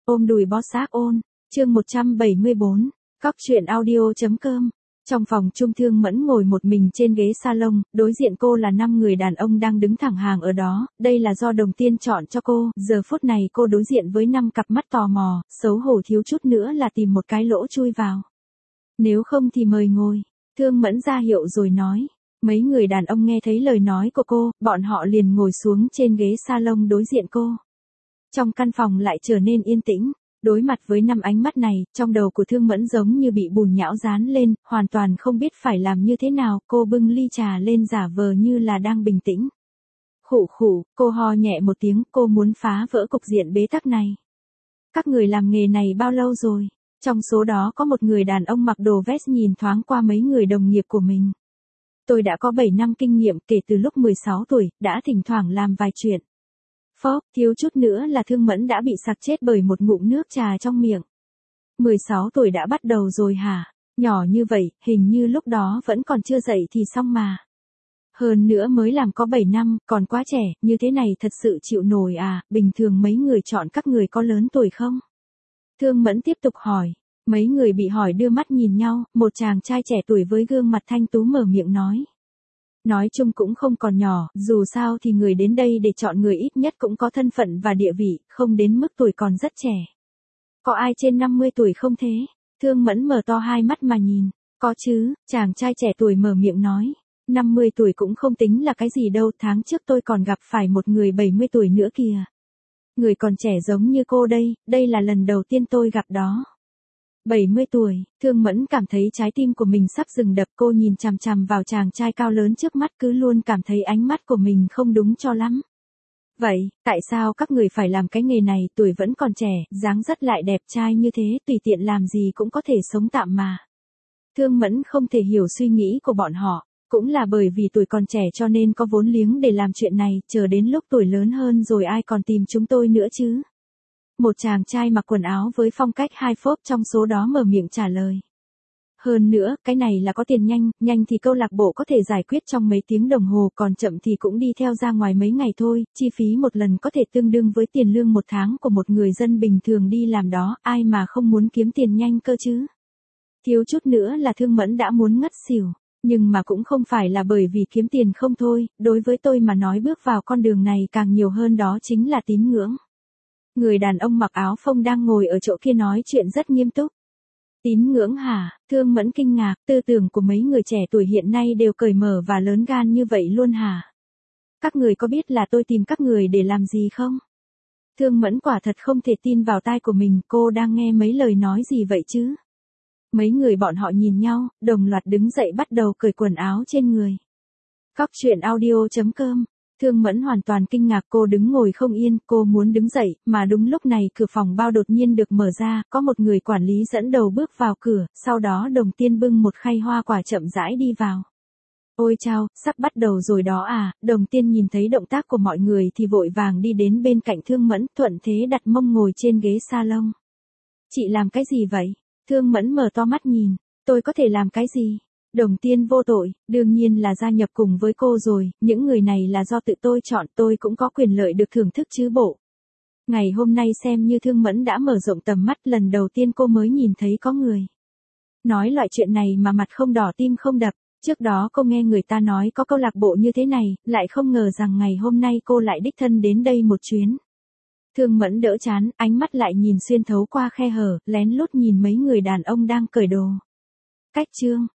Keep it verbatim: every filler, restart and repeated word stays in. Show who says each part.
Speaker 1: Ôm đùi bó xác ôn, chương một trăm bảy mươi bốn, cóc truyện audio.com. Trong phòng Trung Thương Mẫn ngồi một mình trên ghế salon, đối diện cô là năm người đàn ông đang đứng thẳng hàng ở đó, đây là do Đồng Tiên chọn cho cô, giờ phút này cô đối diện với năm cặp mắt tò mò, xấu hổ thiếu chút nữa là tìm một cái lỗ chui vào. Nếu không thì mời ngồi, Thương Mẫn ra hiệu rồi nói. Mấy người đàn ông nghe thấy lời nói của cô, bọn họ liền ngồi xuống trên ghế salon đối diện cô. Trong căn phòng lại trở nên yên tĩnh, đối mặt với năm ánh mắt này, trong đầu của Thương Mẫn giống như bị bùn nhão dán lên, hoàn toàn không biết phải làm như thế nào, cô bưng ly trà lên giả vờ như là đang bình tĩnh. Khụ khụ, cô ho nhẹ một tiếng, cô muốn phá vỡ cục diện bế tắc này. Các người làm nghề này bao lâu rồi? Trong số đó có một người đàn ông mặc đồ vest nhìn thoáng qua mấy người đồng nghiệp của mình. Tôi đã có bảy năm kinh nghiệm kể từ lúc mười sáu tuổi, đã thỉnh thoảng làm vài chuyện. Phốc, thiếu chút nữa là Thương Mẫn đã bị sặc chết bởi một ngụm nước trà trong miệng. mười sáu tuổi đã bắt đầu rồi hả? Nhỏ như vậy, hình như lúc đó vẫn còn chưa dậy thì xong mà. Hơn nữa mới làm có bảy năm, còn quá trẻ, như thế này thật sự chịu nổi à, bình thường mấy người chọn các người có lớn tuổi không? Thương Mẫn tiếp tục hỏi. Mấy người bị hỏi đưa mắt nhìn nhau, một chàng trai trẻ tuổi với gương mặt thanh tú mở miệng nói. Nói chung cũng không còn nhỏ, dù sao thì người đến đây để chọn người ít nhất cũng có thân phận và địa vị, không đến mức tuổi còn rất trẻ. Có ai trên năm mươi tuổi không thế? Thương Mẫn mở to hai mắt mà nhìn. Có chứ, chàng trai trẻ tuổi mở miệng nói. năm mươi tuổi cũng không tính là cái gì đâu, tháng trước tôi còn gặp phải một người bảy mươi tuổi nữa kìa. Người còn trẻ giống như cô đây, đây là lần đầu tiên tôi gặp đó. bảy mươi tuổi, Thương Mẫn cảm thấy trái tim của mình sắp dừng đập, cô nhìn chằm chằm vào chàng trai cao lớn trước mắt cứ luôn cảm thấy ánh mắt của mình không đúng cho lắm. Vậy, tại sao các người phải làm cái nghề này, tuổi vẫn còn trẻ, dáng dấp lại đẹp trai như thế, tùy tiện làm gì cũng có thể sống tạm mà. Thương Mẫn không thể hiểu suy nghĩ của bọn họ, cũng là bởi vì tuổi còn trẻ cho nên có vốn liếng để làm chuyện này, chờ đến lúc tuổi lớn hơn rồi ai còn tìm chúng tôi nữa chứ. Một chàng trai mặc quần áo với phong cách hai phốp trong số đó mở miệng trả lời. Hơn nữa, cái này là có tiền nhanh, nhanh thì câu lạc bộ có thể giải quyết trong mấy tiếng đồng hồ, còn chậm thì cũng đi theo ra ngoài mấy ngày thôi, chi phí một lần có thể tương đương với tiền lương một tháng của một người dân bình thường đi làm đó, ai mà không muốn kiếm tiền nhanh cơ chứ. Thiếu chút nữa là Thương Mẫn đã muốn ngất xỉu, nhưng mà cũng không phải là bởi vì kiếm tiền không thôi, đối với tôi mà nói bước vào con đường này càng nhiều hơn đó chính là tín ngưỡng. Người đàn ông mặc áo phông đang ngồi ở chỗ kia nói chuyện rất nghiêm túc. Tín ngưỡng hả? Thương Mẫn kinh ngạc, tư tưởng của mấy người trẻ tuổi hiện nay đều cởi mở và lớn gan như vậy luôn hả? Các người có biết là tôi tìm các người để làm gì không? Thương Mẫn quả thật không thể tin vào tai của mình, cô đang nghe mấy lời nói gì vậy chứ? Mấy người bọn họ nhìn nhau, đồng loạt đứng dậy bắt đầu cởi quần áo trên người. Cóc truyện audio.com. Thương Mẫn hoàn toàn kinh ngạc, cô đứng ngồi không yên, cô muốn đứng dậy, mà đúng lúc này cửa phòng bao đột nhiên được mở ra, có một người quản lý dẫn đầu bước vào cửa, sau đó Đồng Tiên bưng một khay hoa quả chậm rãi đi vào. Ôi chao, sắp bắt đầu rồi đó à, Đồng Tiên nhìn thấy động tác của mọi người thì vội vàng đi đến bên cạnh Thương Mẫn, thuận thế đặt mông ngồi trên ghế salon. Chị làm cái gì vậy? Thương Mẫn mở to mắt nhìn, tôi có thể làm cái gì? Đồng Tiên vô tội, đương nhiên là gia nhập cùng với cô rồi, những người này là do tự tôi chọn, tôi cũng có quyền lợi được thưởng thức chứ bộ. Ngày hôm nay xem như Thương Mẫn đã mở rộng tầm mắt, lần đầu tiên cô mới nhìn thấy có người nói loại chuyện này mà mặt không đỏ tim không đập, trước đó cô nghe người ta nói có câu lạc bộ như thế này, lại không ngờ rằng ngày hôm nay cô lại đích thân đến đây một chuyến. Thương Mẫn đỡ chán, ánh mắt lại nhìn xuyên thấu qua khe hở, lén lút nhìn mấy người đàn ông đang cởi đồ. Cách chương.